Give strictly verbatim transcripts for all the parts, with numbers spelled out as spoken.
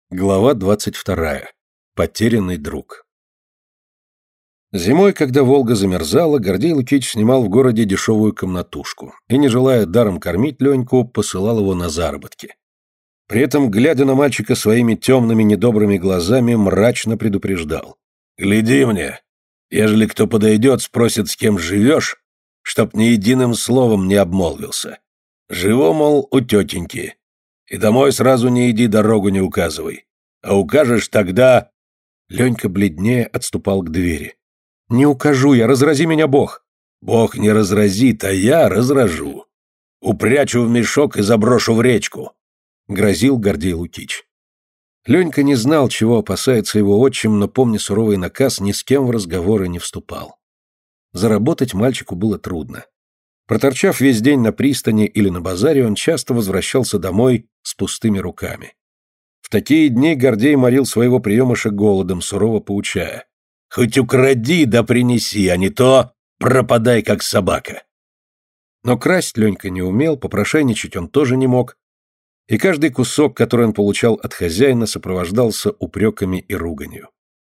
Глава двадцать вторая. Потерянный друг. Зимой, когда Волга замерзала, Гордей Лукич снимал в городе дешевую комнатушку и, не желая даром кормить Леньку, посылал его на заработки. При этом, глядя на мальчика своими темными недобрыми глазами, мрачно предупреждал. «Гляди мне! Ежели кто подойдет, спросит, с кем живешь, чтоб ни единым словом не обмолвился. Живу, мол, у тетеньки. И домой сразу не иди, дорогу не указывай. А укажешь тогда...» Ленька бледнее отступал к двери. «Не укажу я, разрази меня Бог!» «Бог не разразит, а я разражу. Упрячу в мешок и заброшу в речку», — грозил Гордей Лукич. Ленька не знал, чего опасается его отчим, но, помня суровый наказ, ни с кем в разговоры не вступал. Заработать мальчику было трудно. Проторчав весь день на пристани или на базаре, он часто возвращался домой с пустыми руками. В такие дни Гордей морил своего приемыша голодом, сурово поучая. «Хоть укради да принеси, а не то пропадай, как собака». Но красть Ленька не умел, попрошайничать он тоже не мог, и каждый кусок, который он получал от хозяина, сопровождался упреками и руганью.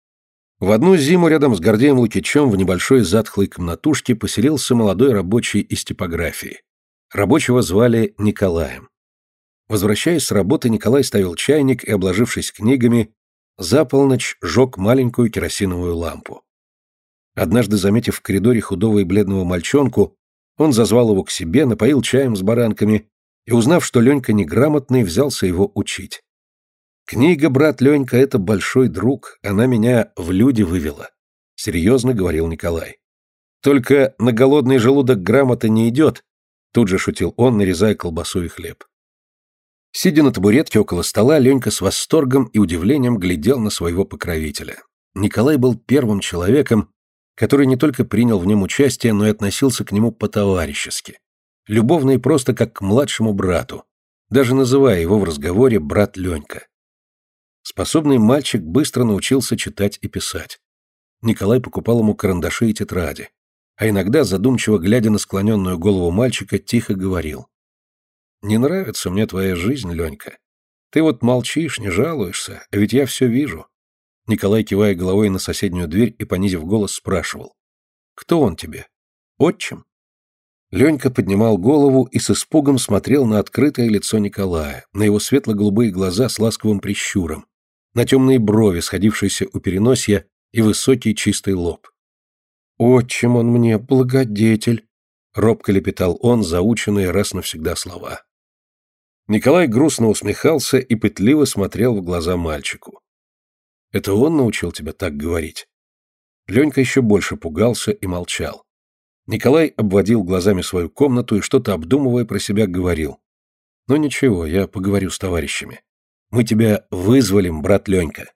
В одну зиму рядом с Гордеем Лукичем в небольшой затхлой комнатушке поселился молодой рабочий из типографии. Рабочего звали Николаем. Возвращаясь с работы, Николай ставил чайник и, обложившись книгами, за полночь жег маленькую керосиновую лампу. Однажды, заметив в коридоре худого и бледного мальчонку, он зазвал его к себе, напоил чаем с баранками и, узнав, что Ленька неграмотный, взялся его учить. «Книга, брат Ленька, это большой друг, она меня в люди вывела», — серьезно говорил Николай. «Только на голодный желудок грамота не идет», — тут же шутил он, нарезая колбасу и хлеб. Сидя на табуретке около стола, Ленька с восторгом и удивлением глядел на своего покровителя. Николай был первым человеком, который не только принял в нем участие, но и относился к нему по-товарищески, любовно и просто как к младшему брату, даже называя его в разговоре «брат Ленька». Способный мальчик быстро научился читать и писать. Николай покупал ему карандаши и тетради, а иногда, задумчиво глядя на склоненную голову мальчика, тихо говорил. «Не нравится мне твоя жизнь, Ленька. Ты вот молчишь, не жалуешься, а ведь я все вижу». Николай, кивая головой на соседнюю дверь и, понизив голос, спрашивал. «Кто он тебе? Отчим?» Ленька поднимал голову и с испугом смотрел на открытое лицо Николая, на его светло-голубые глаза с ласковым прищуром, на темные брови, сходившиеся у переносья, и высокий чистый лоб. «Отчим он мне, благодетель», — робко лепетал он, заученные раз навсегда слова. Николай грустно усмехался и пытливо смотрел в глаза мальчику. «Это он научил тебя так говорить?» Ленька еще больше пугался и молчал. Николай обводил глазами свою комнату и, что-то обдумывая про себя, говорил. «Ну ничего, я поговорю с товарищами. Мы тебя вызволим, брат Ленька».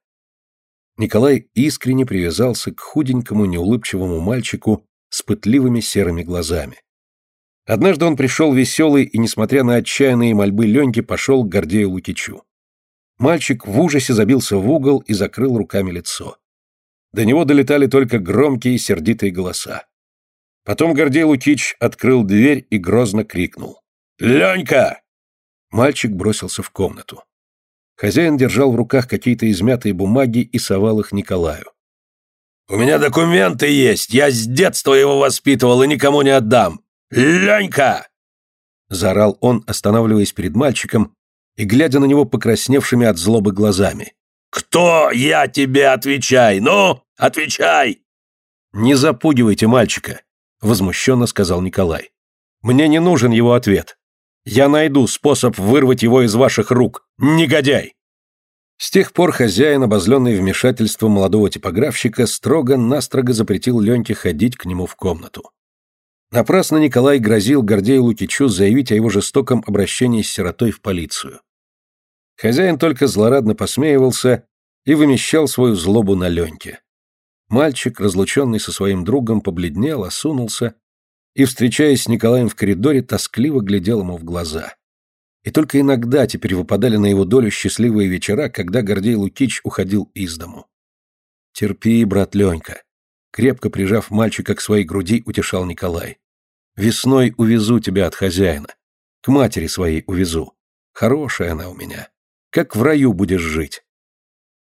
Николай искренне привязался к худенькому, неулыбчивому мальчику с пытливыми серыми глазами. Однажды он пришел веселый и, несмотря на отчаянные мольбы Леньки, пошел к Гордею Лукичу. Мальчик в ужасе забился в угол и закрыл руками лицо. До него долетали только громкие сердитые голоса. Потом Гордей Лукич открыл дверь и грозно крикнул. «Ленька!» Мальчик бросился в комнату. Хозяин держал в руках какие-то измятые бумаги и совал их Николаю. «У меня документы есть, я с детства его воспитывал и никому не отдам! Ленька!» Заорал он, останавливаясь перед мальчиком и глядя на него покрасневшими от злобы глазами. «Кто я тебе, отвечай! Ну, отвечай!» «Не запугивайте мальчика!» — возмущенно сказал Николай. «Мне не нужен его ответ. Я найду способ вырвать его из ваших рук, негодяй!» С тех пор хозяин, обозленный вмешательством молодого типографщика, строго-настрого запретил Леньке ходить к нему в комнату. Напрасно Николай грозил Гордею Лукичу заявить о его жестоком обращении с сиротой в полицию. Хозяин только злорадно посмеивался и вымещал свою злобу на Леньке. Мальчик, разлученный со своим другом, побледнел, осунулся и, встречаясь с Николаем в коридоре, тоскливо глядел ему в глаза. И только иногда теперь выпадали на его долю счастливые вечера, когда Гордей Лукич уходил из дому. «Терпи, брат Ленька», — крепко прижав мальчика к своей груди, утешал Николай. «Весной увезу тебя от хозяина. К матери своей увезу. Хорошая она у меня. Как в раю будешь жить.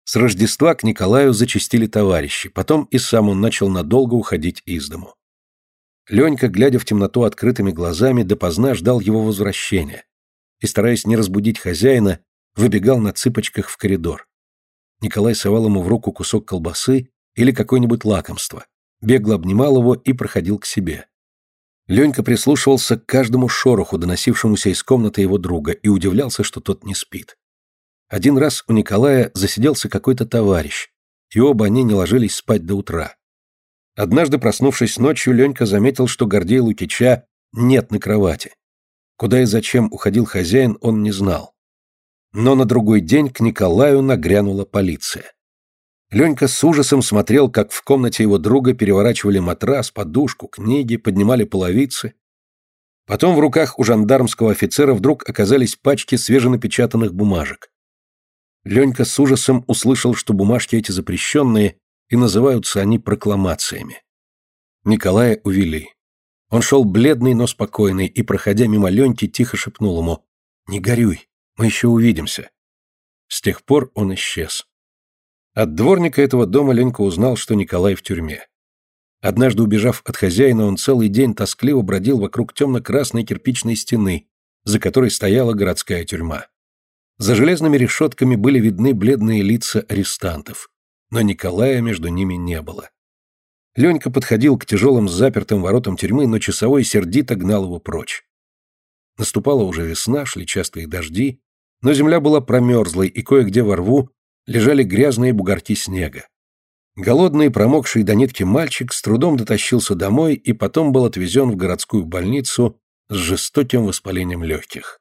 С Рождества к Николаю зачастили товарищи, потом и сам он начал надолго уходить из дому. Ленька, глядя в темноту открытыми глазами, допоздна ждал его возвращения и, стараясь не разбудить хозяина, выбегал на цыпочках в коридор. Николай совал ему в руку кусок колбасы или какое-нибудь лакомство, бегло обнимал его и проходил к себе. Ленька прислушивался к каждому шороху, доносившемуся из комнаты его друга, и удивлялся, что тот не спит. Один раз у Николая засиделся какой-то товарищ, и оба они не ложились спать до утра. Однажды, проснувшись ночью, Ленька заметил, что Гордея Лукича нет на кровати. Куда и зачем уходил хозяин, он не знал. Но на другой день к Николаю нагрянула полиция. Ленька с ужасом смотрел, как в комнате его друга переворачивали матрас, подушку, книги, поднимали половицы. Потом в руках у жандармского офицера вдруг оказались пачки свеженапечатанных бумажек. Ленька с ужасом услышал, что бумажки эти запрещенные, и называются они прокламациями. Николая увели. Он шел бледный, но спокойный, и, проходя мимо Леньки, тихо шепнул ему: «Не горюй, мы еще увидимся». С тех пор он исчез. От дворника этого дома Ленька узнал, что Николай в тюрьме. Однажды, убежав от хозяина, он целый день тоскливо бродил вокруг темно-красной кирпичной стены, за которой стояла городская тюрьма. За железными решетками были видны бледные лица арестантов, но Николая между ними не было. Ленька подходил к тяжелым запертым воротам тюрьмы, но часовой сердито гнал его прочь. Наступала уже весна, шли частые дожди, но земля была промерзлой, и кое-где во рву лежали грязные бугорки снега. Голодный, промокший до нитки мальчик с трудом дотащился домой и потом был отвезен в городскую больницу с жестоким воспалением легких.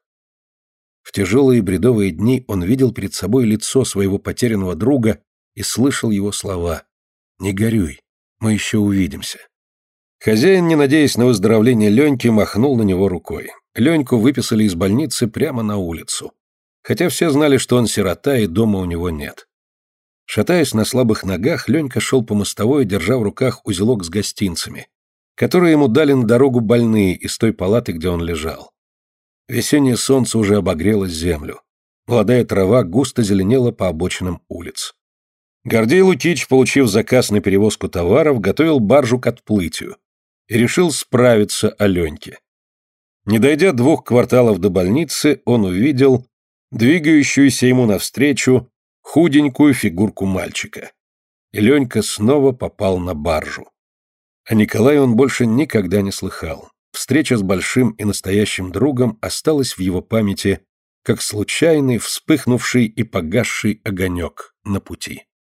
В тяжелые бредовые дни он видел перед собой лицо своего потерянного друга и слышал его слова: «Не горюй, мы еще увидимся». Хозяин, не надеясь на выздоровление Леньки, махнул на него рукой. Леньку выписали из больницы прямо на улицу, хотя все знали, что он сирота и дома у него нет. Шатаясь на слабых ногах, Ленька шел по мостовой, держа в руках узелок с гостинцами, которые ему дали на дорогу больные из той палаты, где он лежал. Весеннее солнце уже обогрело землю. Молодая трава густо зеленела по обочинам улиц. Гордей Лукич, получив заказ на перевозку товаров, готовил баржу к отплытию и решил справиться о Леньке. Не дойдя двух кварталов до больницы, он увидел двигающуюся ему навстречу худенькую фигурку мальчика. И Ленька снова попал на баржу. О Николае он больше никогда не слыхал. Встреча с большим и настоящим другом осталась в его памяти как случайный, вспыхнувший и погасший огонек на пути.